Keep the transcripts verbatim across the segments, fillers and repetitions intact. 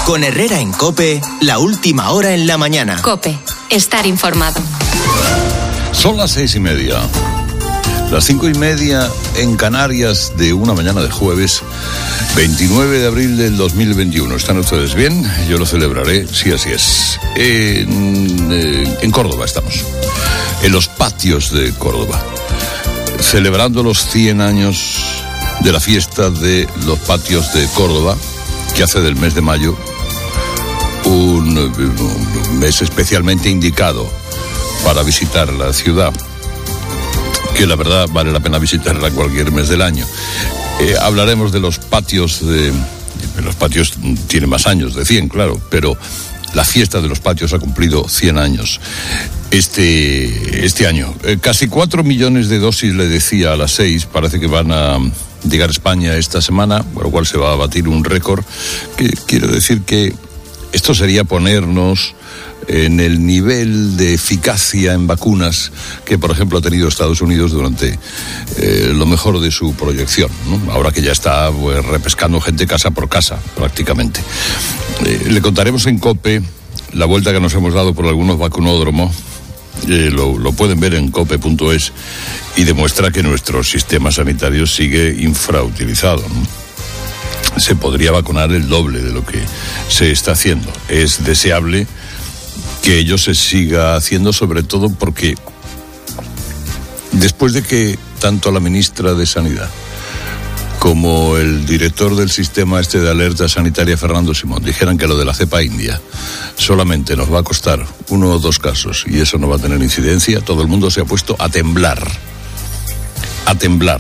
Con Herrera en COPE, la última hora en la mañana. COPE, estar informado. Son las seis y media. Las cinco y media en Canarias de una mañana de jueves, veintinueve de abril del dos mil veintiuno. ¿Están ustedes bien? Yo lo celebraré, sí, así es. En, eh, en Córdoba estamos, en los patios de Córdoba, celebrando los cien años de la fiesta de los patios de Córdoba, que hace del mes de mayo un, un mes especialmente indicado para visitar la ciudad, que la verdad vale la pena visitarla cualquier mes del año. Eh, hablaremos de los patios de... Los patios tienen más años, de cien, claro, pero la fiesta de los patios ha cumplido cien años este, este año. Eh, casi cuatro millones de dosis, le decía a las seis, parece que van a llegar a España esta semana, por lo cual se va a batir un récord, que quiero decir que esto sería ponernos en el nivel de eficacia en vacunas que, por ejemplo, ha tenido Estados Unidos durante eh, lo mejor de su proyección, ¿no? Ahora que ya está pues, repescando gente casa por casa, prácticamente. Eh, le contaremos en COPE la vuelta que nos hemos dado por algunos vacunódromos. Eh, lo, lo pueden ver en cope punto es y demuestra que nuestro sistema sanitario sigue infrautilizado, ¿no? Se podría vacunar el doble de lo que se está haciendo. Es deseable que ello se siga haciendo, sobre todo porque después de que tanto la ministra de Sanidad como el director del sistema este de alerta sanitaria, Fernando Simón, dijeran que lo de la cepa india solamente nos va a costar uno o dos casos y eso no va a tener incidencia, todo el mundo se ha puesto a temblar, a temblar.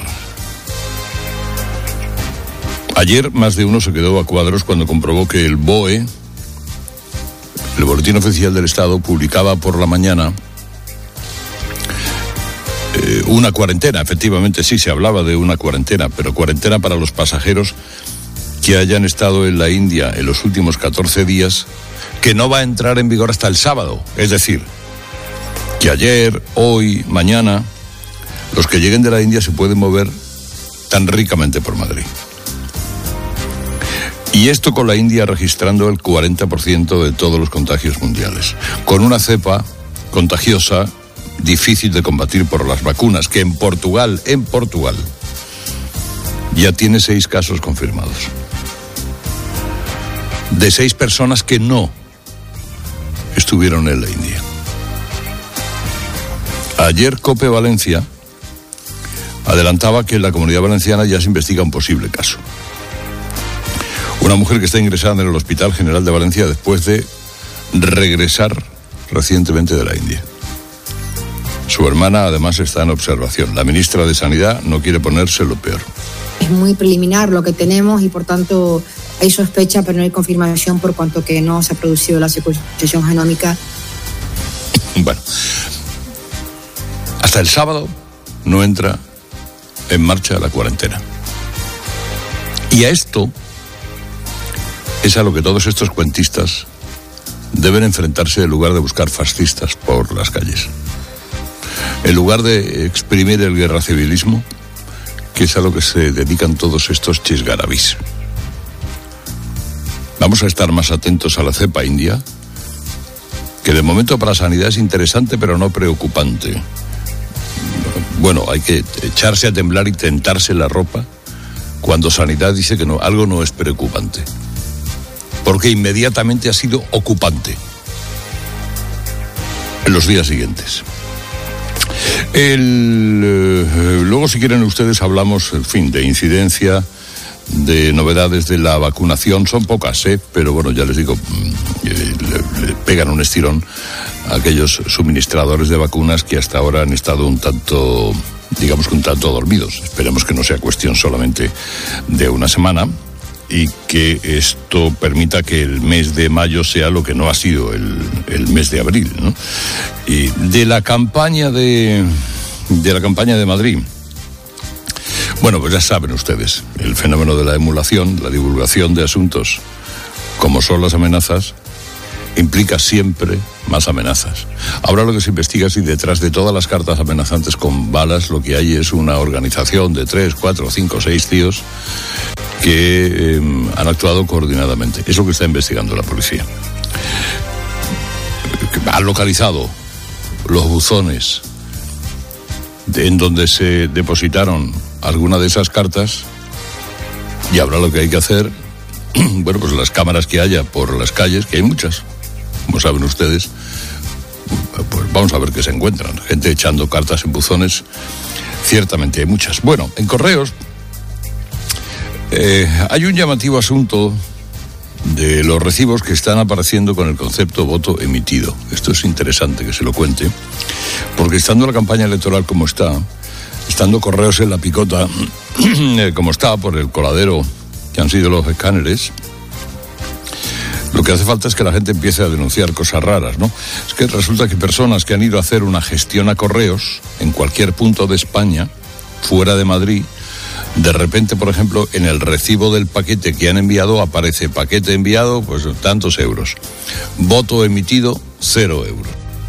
Ayer más de uno se quedó a cuadros cuando comprobó que el B O E, el Boletín Oficial del Estado, publicaba por la mañana eh, una cuarentena. Efectivamente, sí, se hablaba de una cuarentena, pero cuarentena para los pasajeros que hayan estado en la India en los últimos catorce días, que no va a entrar en vigor hasta el sábado. Es decir, que ayer, hoy, mañana, los que lleguen de la India se pueden mover tan ricamente por Madrid. Y esto con la India registrando el cuarenta por ciento de todos los contagios mundiales, con una cepa contagiosa difícil de combatir por las vacunas, que en Portugal, en Portugal, ya tiene seis casos confirmados. De seis personas que no estuvieron en la India. Ayer COPE Valencia adelantaba que en la Comunidad Valenciana ya se investiga un posible caso. Una mujer que está ingresada en el Hospital General de Valencia después de regresar recientemente de la India. Su hermana además está en observación. La ministra de Sanidad no quiere ponerse lo peor. Es muy preliminar lo que tenemos y por tanto hay sospecha pero no hay confirmación por cuanto que no se ha producido la secuenciación genómica. Bueno, hasta el sábado no entra en marcha la cuarentena. Y a esto es a lo que todos estos cuentistas deben enfrentarse en lugar de buscar fascistas por las calles. En lugar de exprimir el guerra civilismo, que es a lo que se dedican todos estos chisgarabís. Vamos a estar más atentos a la cepa india, que de momento para la sanidad es interesante pero no preocupante. Bueno, hay que echarse a temblar y tentarse la ropa cuando sanidad dice que no, algo no es preocupante. Porque inmediatamente ha sido ocupante en los días siguientes. El, eh, luego, si quieren ustedes, hablamos, en fin, de incidencia, de novedades de la vacunación. Son pocas, ¿eh? Pero bueno, ya les digo, eh, le, le pegan un estirón a aquellos suministradores de vacunas que hasta ahora han estado un tanto, digamos que un tanto dormidos. Esperemos que no sea cuestión solamente de una semana y que esto permita que el mes de mayo sea lo que no ha sido el, el mes de abril, ¿no? Y de la campaña de, de la campaña de Madrid. Bueno, pues ya saben ustedes, el fenómeno de la emulación, la divulgación de asuntos como son las amenazas, implica siempre más amenazas. Ahora lo que se investiga es si detrás de todas las cartas amenazantes con balas lo que hay es una organización de tres, cuatro, cinco, seis tíos que eh, han actuado coordinadamente. Es lo que está investigando la policía. Han localizado los buzones de, en donde se depositaron alguna de esas cartas, y ahora lo que hay que hacer, bueno, pues las cámaras que haya por las calles, que hay muchas, como saben ustedes, pues vamos a ver qué se encuentran. Gente echando cartas en buzones, ciertamente hay muchas. Bueno, en correos eh, hay un llamativo asunto de los recibos que están apareciendo con el concepto voto emitido. Esto es interesante que se lo cuente, porque estando la campaña electoral como está, estando correos en la picota como está por el coladero que han sido los escáneres, lo que hace falta es que la gente empiece a denunciar cosas raras, ¿no? Es que resulta que personas que han ido a hacer una gestión a correos en cualquier punto de España, fuera de Madrid, de repente, por ejemplo, en el recibo del paquete que han enviado aparece paquete enviado, pues tantos euros. Voto emitido, cero euros.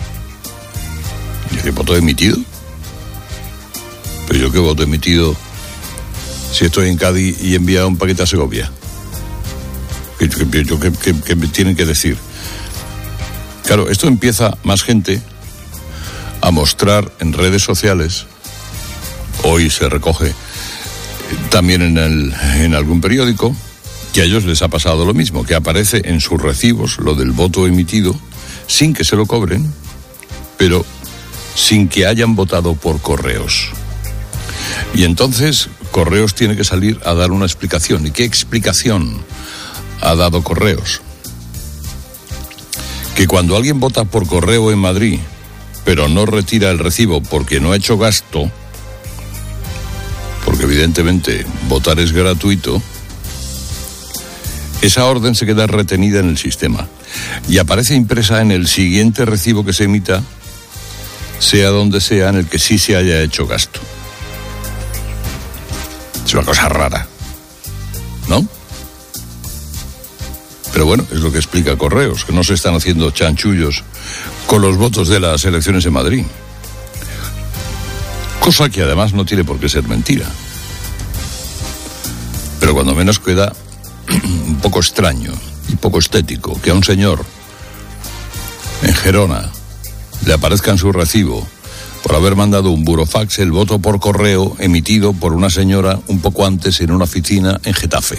¿Y qué voto emitido? Pero yo qué voto emitido si estoy en Cádiz y he enviado un paquete a Segovia. ¿Qué, qué, qué, qué, qué me tienen que decir? Claro, esto empieza más gente a mostrar en redes sociales. Hoy se recoge también en, el, en algún periódico que a ellos les ha pasado lo mismo, que aparece en sus recibos lo del voto emitido sin que se lo cobren, pero sin que hayan votado por correos. Y entonces Correos tiene que salir a dar una explicación. ¿Y qué explicación ha dado Correos? Que cuando alguien vota por correo en Madrid, pero no retira el recibo porque no ha hecho gasto, porque evidentemente votar es gratuito, esa orden se queda retenida en el sistema y aparece impresa en el siguiente recibo que se emita, sea donde sea, en el que sí se haya hecho gasto. Es una cosa rara, ¿no? Pero bueno, es lo que explica Correos, que no se están haciendo chanchullos con los votos de las elecciones en Madrid. Cosa que además no tiene por qué ser mentira. Pero cuando menos queda un poco extraño y poco estético que a un señor en Gerona le aparezca en su recibo, por haber mandado un burofax, el voto por correo emitido por una señora un poco antes en una oficina en Getafe.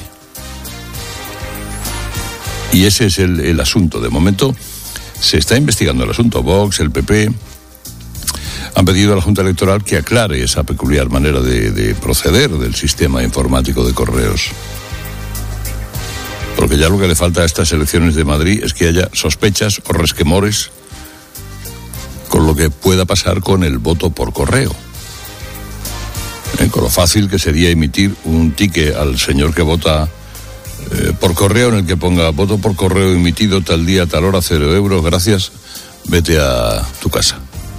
Y ese es el, el asunto. De momento se está investigando el asunto. Vox, el P P, han pedido a la Junta Electoral que aclare esa peculiar manera de, de proceder del sistema informático de correos. Porque ya lo que le falta a estas elecciones de Madrid es que haya sospechas o resquemores con lo que pueda pasar con el voto por correo. ¿Eh? Con lo fácil que sería emitir un ticket al señor que vota eh, por correo, en el que ponga voto por correo emitido tal día, tal hora, cero euros, gracias, vete a tu casa.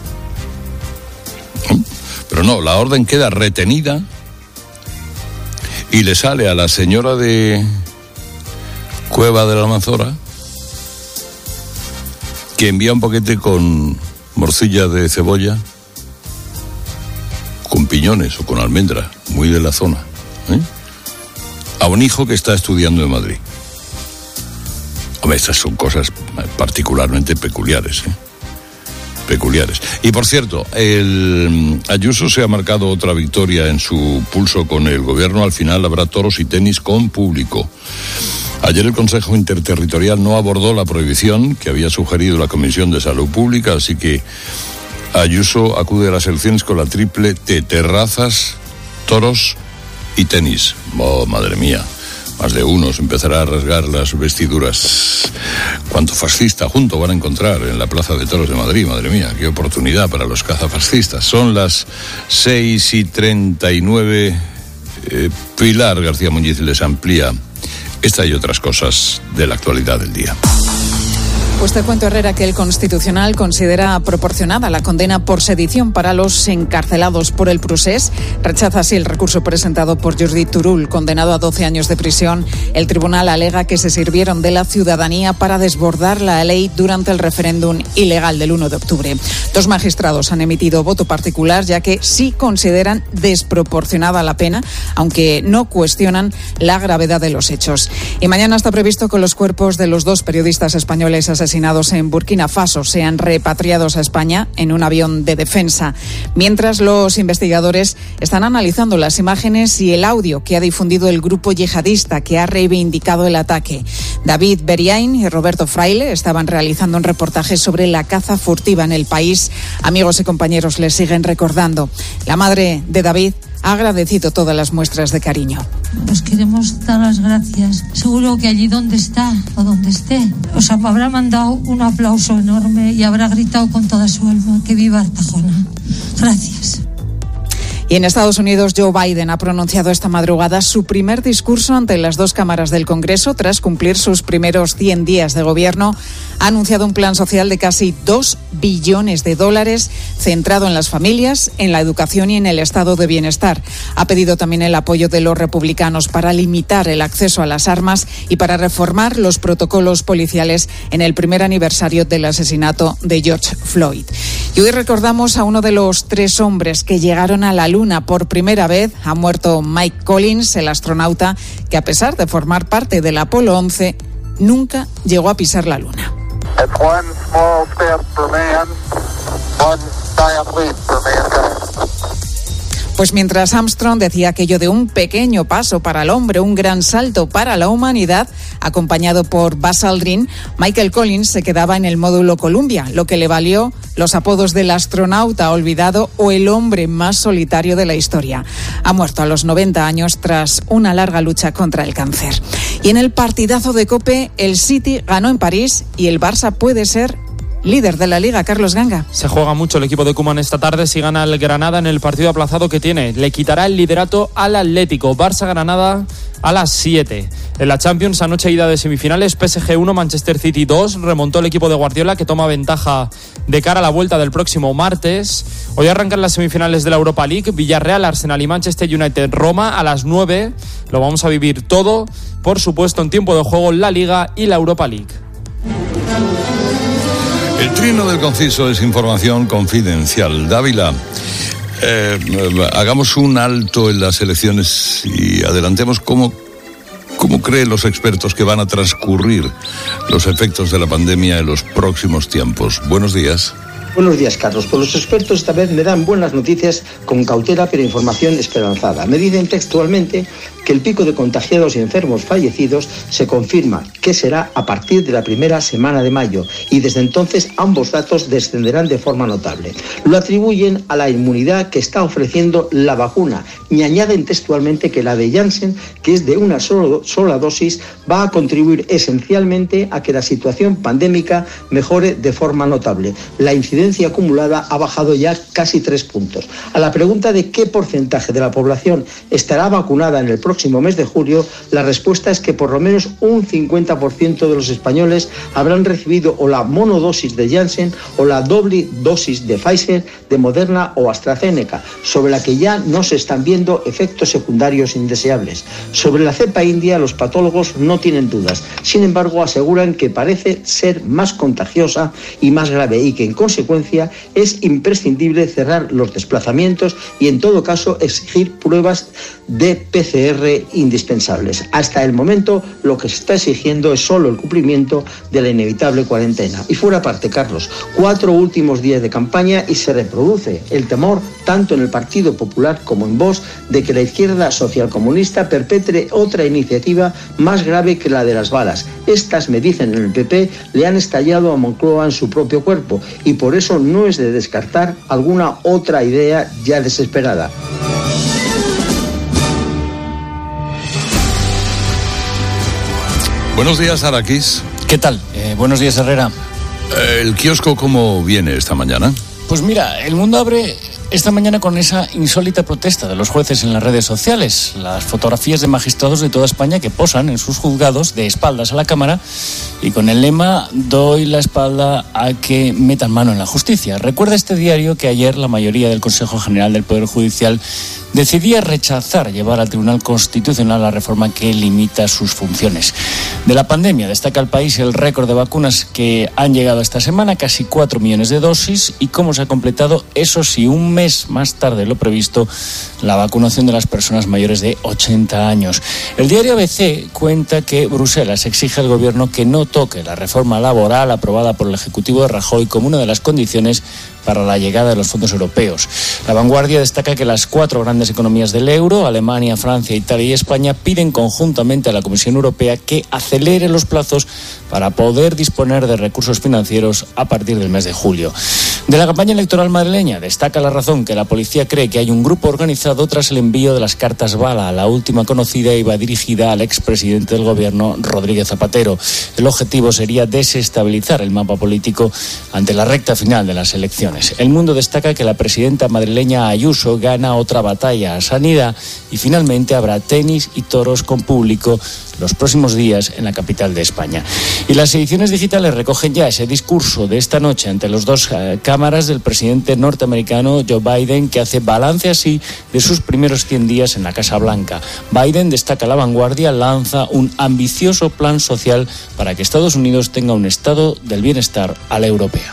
¿Eh? Pero no, la orden queda retenida y le sale a la señora de Cueva de la Almanzora, que envía un paquete con morcilla de cebolla, con piñones o con almendra, muy de la zona, ¿eh? a un hijo que está estudiando en Madrid. Hombre, estas son cosas particularmente peculiares, ¿eh? peculiares. Y por cierto, el Ayuso se ha marcado otra victoria en su pulso con el gobierno. Al final habrá toros y tenis con público. Ayer el Consejo Interterritorial no abordó la prohibición que había sugerido la Comisión de Salud Pública, así que Ayuso acude a las elecciones con la triple T: terrazas, toros y tenis. Oh, madre mía, más de uno se empezará a rasgar las vestiduras. Cuánto fascista junto van a encontrar en la Plaza de Toros de Madrid, madre mía, qué oportunidad para los cazafascistas. Son las seis y treinta y nueve. Eh, Pilar García Muñiz les amplía esta y otras cosas de la actualidad del día. Pues te cuento, Herrera, que el Constitucional considera proporcionada la condena por sedición para los encarcelados por el Procés. Rechaza así el recurso presentado por Jordi Turull, condenado a doce años de prisión. El tribunal alega que se sirvieron de la ciudadanía para desbordar la ley durante el referéndum ilegal del uno de octubre. Dos magistrados han emitido voto particular, ya que sí consideran desproporcionada la pena, aunque no cuestionan la gravedad de los hechos. Y mañana está previsto que los cuerpos de los dos periodistas españoles asesinados asesinados en Burkina Faso sean repatriados a España en un avión de defensa, mientras los investigadores están analizando las imágenes y el audio que ha difundido el grupo yihadista que ha reivindicado el ataque. David Beriain y Roberto Fraile estaban realizando un reportaje sobre la caza furtiva en el país. Amigos y compañeros les siguen recordando. La madre de David ha agradecido todas las muestras de cariño. Os queremos dar las gracias. Seguro que allí donde está o donde esté, os habrá mandado un aplauso enorme y habrá gritado con toda su alma que viva Artajona. Gracias. Y en Estados Unidos, Joe Biden ha pronunciado esta madrugada su primer discurso ante las dos cámaras del Congreso tras cumplir sus primeros cien días de gobierno. Ha anunciado un plan social de casi dos billones de dólares centrado en las familias, en la educación y en el estado de bienestar. Ha pedido también el apoyo de los republicanos para limitar el acceso a las armas y para reformar los protocolos policiales en el primer aniversario del asesinato de George Floyd. Y hoy recordamos a uno de los tres hombres que llegaron a la Luna por primera vez. Ha muerto Mike Collins, el astronauta que, a pesar de formar parte del Apolo once, nunca llegó a pisar la Luna. It's one small step for man, one giant leap for mankind. Pues mientras Armstrong decía aquello de un pequeño paso para el hombre, un gran salto para la humanidad, acompañado por Buzz Aldrin, Michael Collins se quedaba en el módulo Columbia, lo que le valió los apodos del astronauta olvidado o el hombre más solitario de la historia. Ha muerto a los noventa años tras una larga lucha contra el cáncer. Y en el partidazo de COPE, el City ganó en París y el Barça puede ser líder de la Liga. Carlos Ganga. Se juega mucho el equipo de Koeman esta tarde. Si gana el Granada en el partido aplazado que tiene, le quitará el liderato al Atlético. Barça-Granada a las siete. En la Champions, anoche ida de semifinales, P S G uno, Manchester City dos. Remontó el equipo de Guardiola, que toma ventaja de cara a la vuelta del próximo martes. Hoy arrancan las semifinales de la Europa League. Villarreal, Arsenal y Manchester United, Roma a las nueve. Lo vamos a vivir todo, por supuesto, en tiempo de juego, la Liga y la Europa League. El trino del conciso es información confidencial. Dávila, eh, hagamos un alto en las elecciones y adelantemos cómo, cómo creen los expertos que van a transcurrir los efectos de la pandemia en los próximos tiempos. Buenos días. Buenos días, Carlos. Pues los expertos esta vez me dan buenas noticias con cautela pero información esperanzada. Me dicen textualmente que el pico de contagiados y enfermos fallecidos se confirma que será a partir de la primera semana de mayo y desde entonces ambos datos descenderán de forma notable. Lo atribuyen a la inmunidad que está ofreciendo la vacuna y añaden textualmente que la de Janssen, que es de una solo, sola dosis, va a contribuir esencialmente a que la situación pandémica mejore de forma notable. La incidencia acumulada ha bajado ya casi tres puntos. A la pregunta de qué porcentaje de la población estará vacunada en el próximo mes de julio, la respuesta es que por lo menos un cincuenta por ciento de los españoles habrán recibido o la monodosis de Janssen o la doble dosis de Pfizer, de Moderna o AstraZeneca, sobre la que ya no se están viendo efectos secundarios indeseables. Sobre la cepa india, los patólogos no tienen dudas. Sin embargo, aseguran que parece ser más contagiosa y más grave y que, en consecuencia, es imprescindible cerrar los desplazamientos y, en todo caso, exigir pruebas de P C R indispensables. Hasta el momento, lo que se está exigiendo es solo el cumplimiento de la inevitable cuarentena. Y fuera parte, Carlos, cuatro últimos días de campaña y se reproduce el temor, tanto en el Partido Popular como en Vox, de que la izquierda socialcomunista perpetre otra iniciativa más grave que la de las balas. Estas, me dicen en el P P, le han estallado a Moncloa en su propio cuerpo y por eso no es de descartar alguna otra idea ya desesperada. Buenos días, Araquis. ¿Qué tal? Eh, buenos días, Herrera. ¿El kiosco cómo viene esta mañana? Pues mira, el mundo abre esta mañana con esa insólita protesta de los jueces en las redes sociales, las fotografías de magistrados de toda España que posan en sus juzgados de espaldas a la cámara y con el lema "doy la espalda a que metan mano en la justicia". Recuerda este diario que ayer la mayoría del Consejo General del Poder Judicial decidía rechazar llevar al Tribunal Constitucional la reforma que limita sus funciones. De la pandemia destaca el País el récord de vacunas que han llegado esta semana, casi cuatro millones de dosis, y cómo se ha completado, eso sí, un mes más tarde de lo previsto, la vacunación de las personas mayores de ochenta años. El diario A B C cuenta que Bruselas exige al Gobierno que no toque la reforma laboral aprobada por el Ejecutivo de Rajoy como una de las condiciones para la llegada de los fondos europeos. La Vanguardia destaca que las cuatro grandes economías del euro, Alemania, Francia, Italia y España, piden conjuntamente a la Comisión Europea que acelere los plazos para poder disponer de recursos financieros a partir del mes de julio. De la campaña electoral madrileña destaca La Razón que la policía cree que hay un grupo organizado tras el envío de las cartas bala. La última conocida iba dirigida al expresidente del gobierno, Rodríguez Zapatero. El objetivo sería desestabilizar el mapa político ante la recta final de las elecciones. El Mundo destaca que la presidenta madrileña Ayuso gana otra batalla a Sanidad y finalmente habrá tenis y toros con público los próximos días en la capital de España. Y las ediciones digitales recogen ya ese discurso de esta noche ante las dos eh, cámaras del presidente norteamericano Joe Biden, que hace balance así de sus primeros cien días en la Casa Blanca. Biden, destaca La Vanguardia, lanza un ambicioso plan social para que Estados Unidos tenga un estado del bienestar a la europea.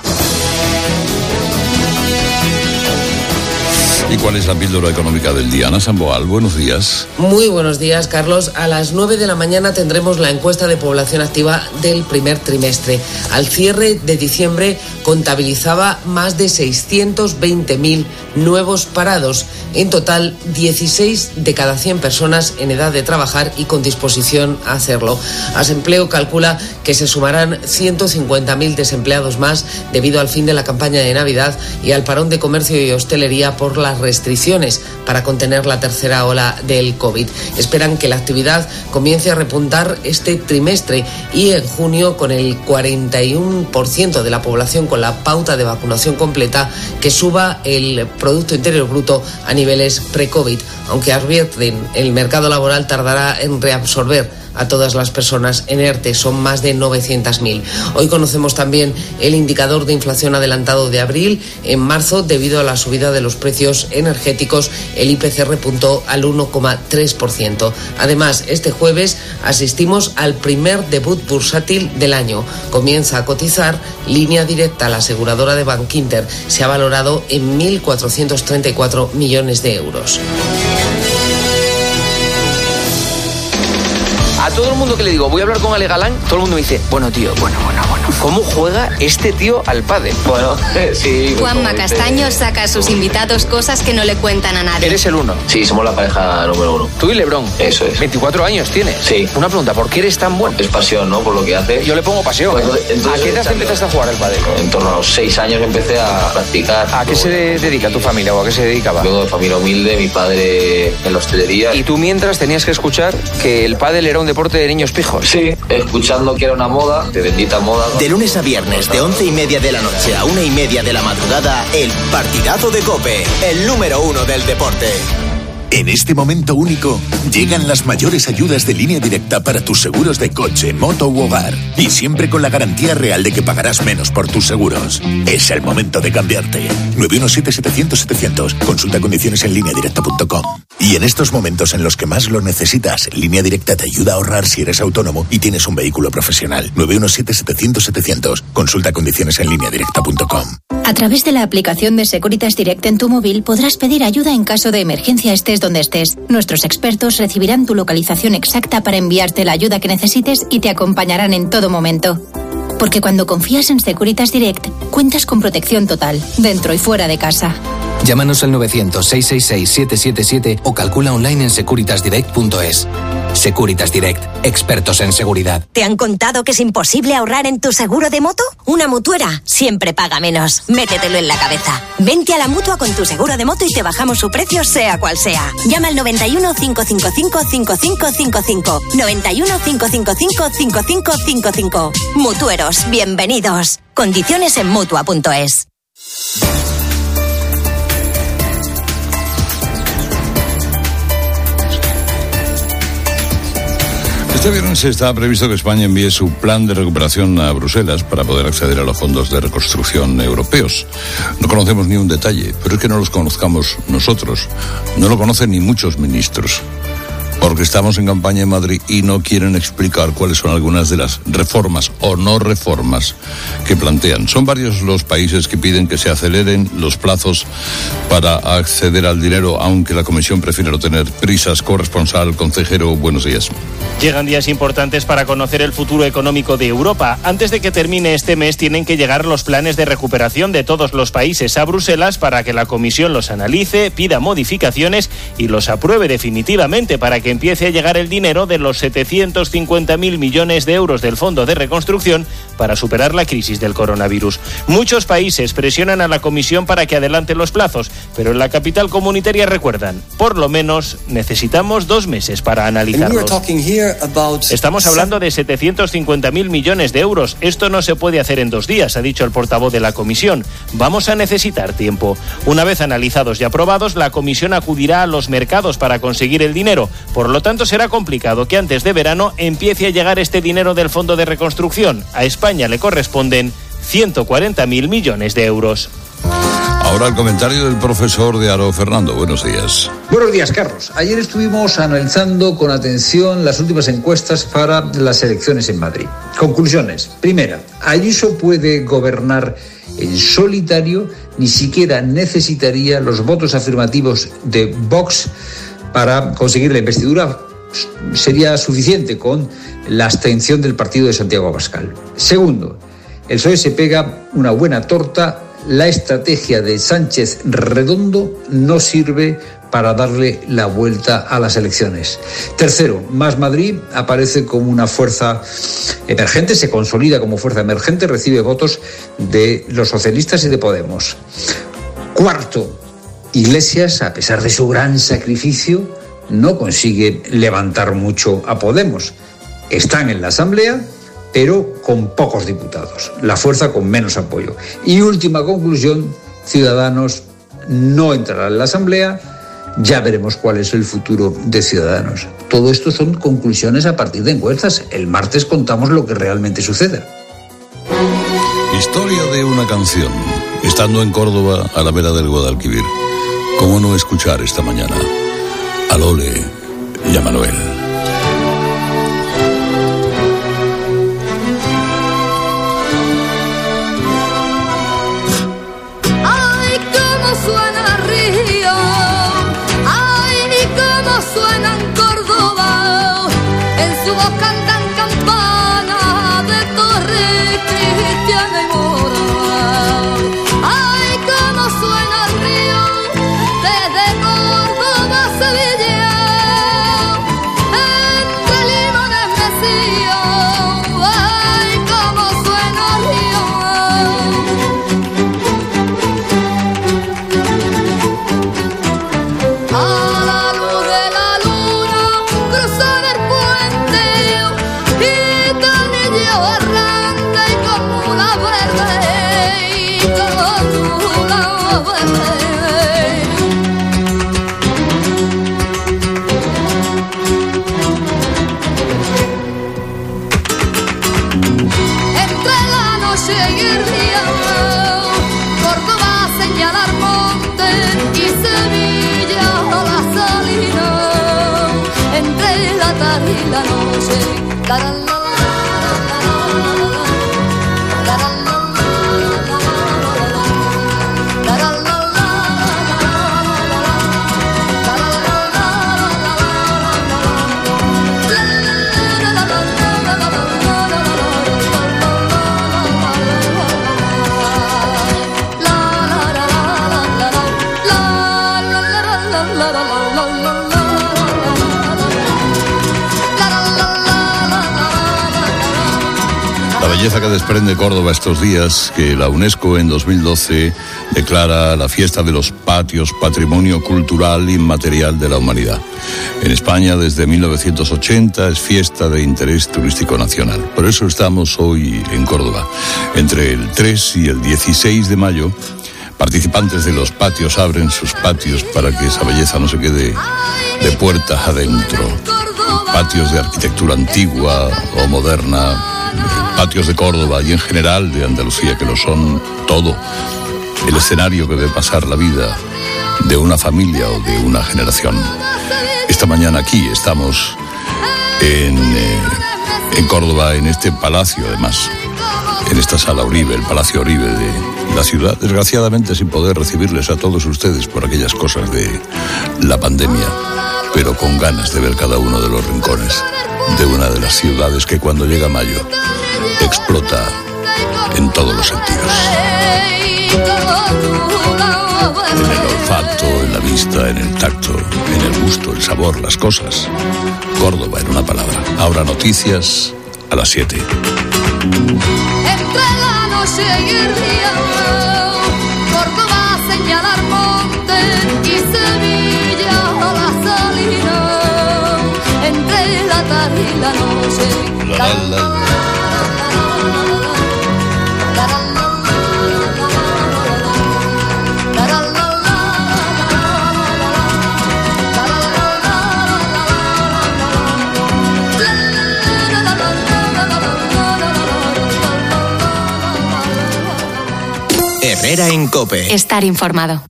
¿Y cuál es la píldora económica del día? Ana Samboal, buenos días. Muy buenos días, Carlos. A las nueve de la mañana tendremos la encuesta de población activa del primer trimestre. Al cierre de diciembre contabilizaba más de seiscientos veinte mil nuevos parados. En total, dieciséis de cada cien personas en edad de trabajar y con disposición a hacerlo. Asempleo calcula que se sumarán ciento cincuenta mil desempleados más debido al fin de la campaña de Navidad y al parón de comercio y hostelería por las restricciones para contener la tercera ola del COVID. Esperan que la actividad comience a repuntar este trimestre y en junio, con el cuarenta y uno por ciento de la población con la pauta de vacunación completa, que suba el Producto Interior Bruto a niveles pre-COVID, aunque advierten el mercado laboral tardará en reabsorber a todas las personas en ERTE, son más de novecientos mil. Hoy conocemos también el indicador de inflación adelantado de abril. En marzo, debido a la subida de los precios energéticos, el I P C repuntó al uno coma tres por ciento. Además, este jueves asistimos al primer debut bursátil del año. Comienza a cotizar Línea Directa, la aseguradora de Bankinter. Se ha valorado en mil cuatrocientos treinta y cuatro millones de euros. A todo el mundo que le digo, voy a hablar con Ale Galán, todo el mundo me dice, bueno, tío, bueno, bueno, bueno, ¿cómo juega este tío al pádel? Bueno, sí. Juanma Castaño saca a sus invitados cosas que no le cuentan a nadie. Eres el uno. Sí, somos la pareja número uno. Tú y LeBron. Eso es. veinticuatro años tienes. Sí. Una pregunta, ¿por qué eres tan bueno? Es pasión, ¿no? Por lo que hace. Yo le pongo pasión. Pues, entonces, ¿A qué edad empezaste a jugar al pádel? En torno a los seis años empecé a practicar. ¿A qué se dedica tu familia o a qué se dedicaba? Vengo de familia humilde, mi padre en la hostelería. Y tú mientras tenías que escuchar que el pádel era un deporte de niños pijos. Sí, escuchando que era una moda, de bendita moda. De lunes a viernes, de once y media de la noche a una y media de la madrugada, el partidazo de COPE, el número uno del deporte. En este momento único, llegan las mayores ayudas de Línea Directa para tus seguros de coche, moto u hogar. Y siempre con la garantía real de que pagarás menos por tus seguros. Es el momento de cambiarte. nueve uno siete, setecientos, setecientos. Consulta condiciones en línea directa punto com. Y en estos momentos en los que más lo necesitas, Línea Directa te ayuda a ahorrar si eres autónomo y tienes un vehículo profesional. nueve uno siete, setecientos, setecientos. Consulta condiciones en línea directa punto com. A través de la aplicación de Securitas Direct en tu móvil podrás pedir ayuda en caso de emergencia estés donde estés. Nuestros expertos recibirán tu localización exacta para enviarte la ayuda que necesites y te acompañarán en todo momento. Porque cuando confías en Securitas Direct, cuentas con protección total, dentro y fuera de casa. Llámanos al novecientos, seiscientos sesenta y seis, siete siete siete o calcula online en securitas direct punto es. Securitas Direct, expertos en seguridad. ¿Te han contado que es imposible ahorrar en tu seguro de moto? Una mutuera siempre paga menos. Métetelo en la cabeza. Vente a la Mutua con tu seguro de moto y te bajamos su precio sea cual sea. Llama al noventa y uno, cinco cinco cinco, cinco cinco cinco cinco. noventa y uno, cinco cinco cinco, cinco cinco cinco cinco. Mutueros, bienvenidos. Condiciones en mutua punto es. Este viernes está previsto que España envíe su plan de recuperación a Bruselas para poder acceder a los fondos de reconstrucción europeos. No conocemos ni un detalle, pero es que no los conozcamos nosotros. No lo conocen ni muchos ministros, porque estamos en campaña en Madrid y no quieren explicar cuáles son algunas de las reformas o no reformas que plantean. Son varios los países que piden que se aceleren los plazos para acceder al dinero, aunque la Comisión prefiere no tener prisas. Corresponsal, consejero, buenos días. Llegan días importantes para conocer el futuro económico de Europa. Antes de que termine este mes tienen que llegar los planes de recuperación de todos los países a Bruselas para que la Comisión los analice, pida modificaciones y los apruebe definitivamente para que empiece a llegar el dinero de los setecientos cincuenta mil millones de euros del Fondo de Reconstrucción para superar la crisis del coronavirus. Muchos países presionan a la Comisión para que adelante los plazos, pero en la capital comunitaria recuerdan, por lo menos necesitamos dos meses para analizarlos. Estamos hablando de setecientos cincuenta mil millones de euros. Esto no se puede hacer en dos días, ha dicho el portavoz de la Comisión. Vamos a necesitar tiempo. Una vez analizados y aprobados, la Comisión acudirá a los mercados para conseguir el dinero. Por lo tanto, será complicado que antes de verano empiece a llegar este dinero del Fondo de Reconstrucción. A España le corresponden ciento cuarenta mil millones de euros. Ahora el comentario del profesor de Aro. Fernando, buenos días. Buenos días, Carlos. Ayer estuvimos analizando con atención las últimas encuestas para las elecciones en Madrid. Conclusiones. Primera, Ayuso puede gobernar en solitario, ni siquiera necesitaría los votos afirmativos de Vox para conseguir la investidura. Sería suficiente con la abstención del partido de Santiago Abascal. Segundo, el P S O E se pega una buena torta. La estrategia de Sánchez Redondo no sirve para darle la vuelta a las elecciones. Tercero, Más Madrid aparece como una fuerza emergente, se consolida como fuerza emergente, recibe votos de los socialistas y de Podemos. Cuarto, Iglesias, a pesar de su gran sacrificio, no consigue levantar mucho a Podemos. Están en la Asamblea, pero con pocos diputados, la fuerza con menos apoyo. Y última conclusión, Ciudadanos no entrará en la Asamblea, ya veremos cuál es el futuro de Ciudadanos. Todo esto son conclusiones a partir de encuestas. El martes contamos lo que realmente suceda. Historia de una canción. Estando en Córdoba, a la vera del Guadalquivir, ¿cómo no escuchar esta mañana a Lole y a Manuel? Que desprende Córdoba estos días, que la UNESCO en dos mil doce declara la fiesta de los patios Patrimonio Cultural Inmaterial de la Humanidad. En España desde mil novecientos ochenta es fiesta de interés turístico nacional. Por eso estamos hoy en Córdoba. Entre el tres y el dieciséis de mayo, participantes de los patios abren sus patios para que esa belleza no se quede de puertas adentro, patios de arquitectura antigua o moderna, patios de Córdoba y en general de Andalucía, que lo son todo, el escenario que debe pasar la vida de una familia o de una generación. Esta mañana aquí estamos en, eh, en Córdoba, en este palacio, además, en esta sala Oribe, el Palacio Oribe de la ciudad, desgraciadamente sin poder recibirles a todos ustedes por aquellas cosas de la pandemia, pero con ganas de ver cada uno de los rincones de una de las ciudades que cuando llega mayo explota en todos los sentidos. En el olfato, en la vista, en el tacto, en el gusto, el sabor, las cosas. Córdoba en una palabra. Ahora noticias a las siete. Entre la noche y el día, Córdoba señalar monte y Sevilla a la salida. Entre la tarde y la noche. La, la, la. Herrera en COPE. Estar informado.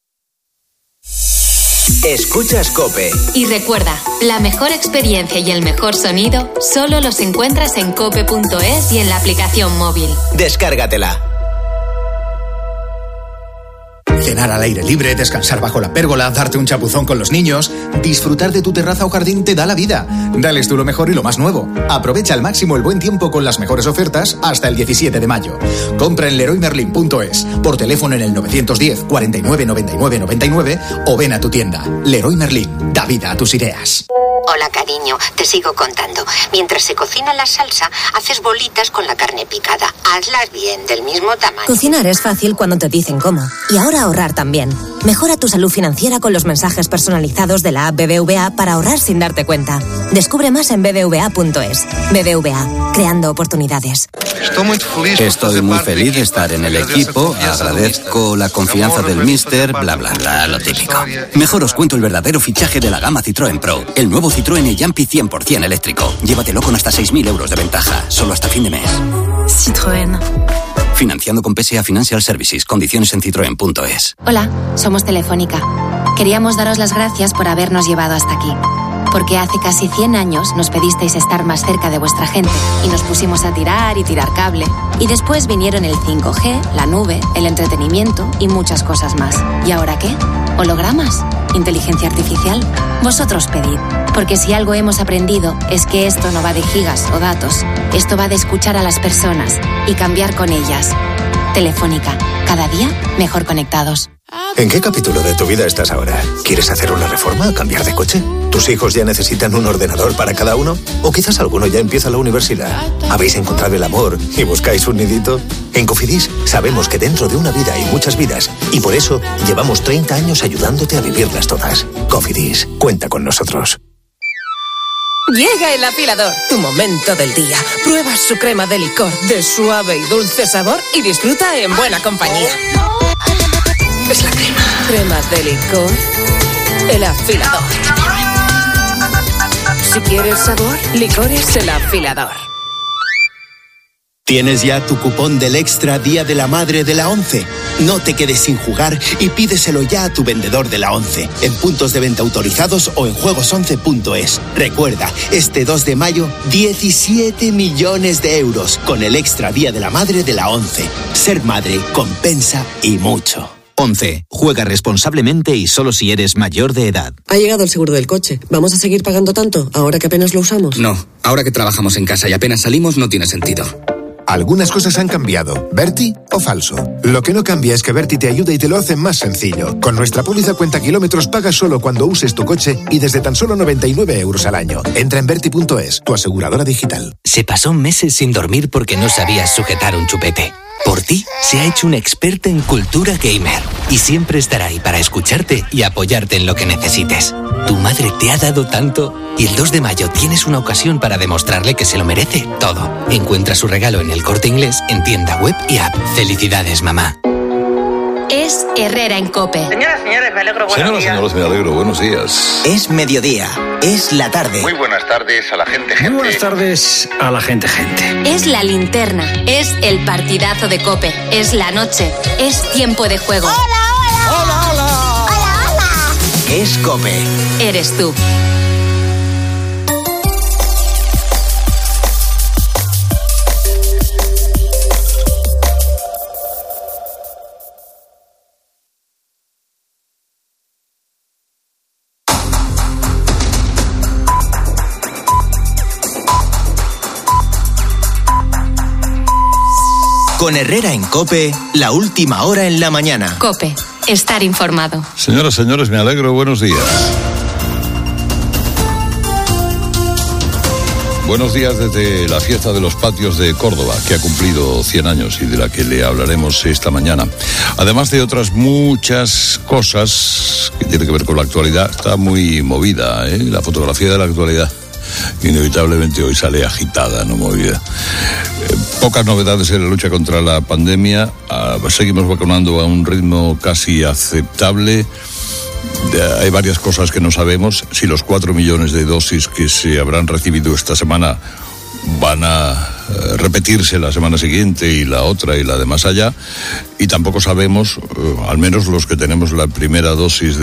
Escuchas COPE. Y recuerda, la mejor experiencia y el mejor sonido solo los encuentras en cope punto es y en la aplicación móvil. Descárgatela. Cenar al aire libre, descansar bajo la pérgola, darte un chapuzón con los niños, disfrutar de tu terraza o jardín te da la vida. Dales tú lo mejor y lo más nuevo. Aprovecha al máximo el buen tiempo con las mejores ofertas hasta el diecisiete de mayo. Compra en leroy merlin punto es, por teléfono en el novecientos diez, cuarenta y nueve, noventa y nueve, noventa y nueve o ven a tu tienda. Leroy Merlin, da vida a tus ideas. Hola, cariño, te sigo contando. Mientras se cocina la salsa, haces bolitas con la carne picada. Hazlas bien, del mismo tamaño. Cocinar es fácil cuando te dicen cómo. Y ahora ahorrar también. Mejora tu salud financiera con los mensajes personalizados de la app B B V A para ahorrar sin darte cuenta. Descubre más en b b v a punto es. B B V A, creando oportunidades. Estoy muy feliz de estar en el equipo. Agradezco la confianza del míster, bla, bla, bla, lo típico. Mejor os cuento el verdadero fichaje de la gama Citroën Pro. El nuevo Citroën e-Jumpy cien por ciento eléctrico. Llévatelo con hasta seis mil euros de ventaja, solo hasta fin de mes. Citroën. Financiando con P S A Financial Services. Condiciones en citroen punto es. Hola, somos Telefónica. Queríamos daros las gracias por habernos llevado hasta aquí. Porque hace casi cien años nos pedisteis estar más cerca de vuestra gente y nos pusimos a tirar y tirar cable. Y después vinieron el cinco G, la nube, el entretenimiento y muchas cosas más. ¿Y ahora qué? ¿Hologramas? ¿Inteligencia artificial? Vosotros pedid. Porque si algo hemos aprendido es que esto no va de gigas o datos. Esto va de escuchar a las personas y cambiar con ellas. Telefónica, cada día mejor conectados. ¿En qué capítulo de tu vida estás ahora? ¿Quieres hacer una reforma? ¿Cambiar de coche? ¿Tus hijos ya necesitan un ordenador para cada uno? ¿O quizás alguno ya empieza la universidad? ¿Habéis encontrado el amor y buscáis un nidito? En Cofidis sabemos que dentro de una vida hay muchas vidas y por eso llevamos treinta años ayudándote a vivirlas todas. Cofidis, cuenta con nosotros. Llega el afilador, tu momento del día. Prueba su crema de licor de suave y dulce sabor y disfruta en buena compañía. Es la crema. Cremas de licor. El afilador. Si quieres sabor, licores el afilador. ¿Tienes ya tu cupón del Extra Día de la Madre de la ONCE? No te quedes sin jugar y pídeselo ya a tu vendedor de la ONCE, en puntos de venta autorizados o en juegos once punto es. Recuerda, este dos de mayo, diecisiete millones de euros con el Extra Día de la Madre de la ONCE. Ser madre compensa y mucho. ONCE. Juega responsablemente y solo si eres mayor de edad. Ha llegado el seguro del coche. ¿Vamos a seguir pagando tanto ahora que apenas lo usamos? No, ahora que trabajamos en casa y apenas salimos no tiene sentido. Algunas cosas han cambiado. ¿Berti o falso? Lo que no cambia es que Berti te ayuda y te lo hace más sencillo. Con nuestra póliza cuenta kilómetros pagas solo cuando uses tu coche y desde tan solo noventa y nueve euros al año. Entra en berti punto es, tu aseguradora digital. Se pasó meses sin dormir porque no sabías sujetar un chupete. Por ti, se ha hecho una experta en cultura gamer y siempre estará ahí para escucharte y apoyarte en lo que necesites. Tu madre te ha dado tanto y el dos de mayo tienes una ocasión para demostrarle que se lo merece todo. Encuentra su regalo en El Corte Inglés en tienda web y app. Felicidades, mamá. es Herrera en COPE. Señoras, señores, me alegro, buenos Señoras, días. señores, me alegro, buenos días. Es mediodía, es la tarde. Muy buenas tardes a la gente, gente. Muy buenas tardes a la gente, gente. Es la linterna, es el partidazo de COPE, es la noche, es tiempo de juego. ¡Hola, hola! ¡Hola, hola! ¡Hola, hola! Es COPE. Eres tú. Con Herrera en COPE, la última hora en la mañana. COPE, estar informado. Señoras, señores, me alegro, buenos días. Buenos días desde la fiesta de los patios de Córdoba, que ha cumplido cien años y de la que le hablaremos esta mañana. Además de otras muchas cosas que tienen que ver con la actualidad, está muy movida, ¿eh? La fotografía de la actualidad inevitablemente hoy sale agitada, no movida. Eh, pocas novedades en la lucha contra la pandemia. Ah, seguimos vacunando a un ritmo casi aceptable. De, hay varias cosas que no sabemos. Si los cuatro millones de dosis que se habrán recibido esta semana van a eh, repetirse la semana siguiente y la otra y la de más allá. Y tampoco sabemos, eh, al menos los que tenemos la primera dosis de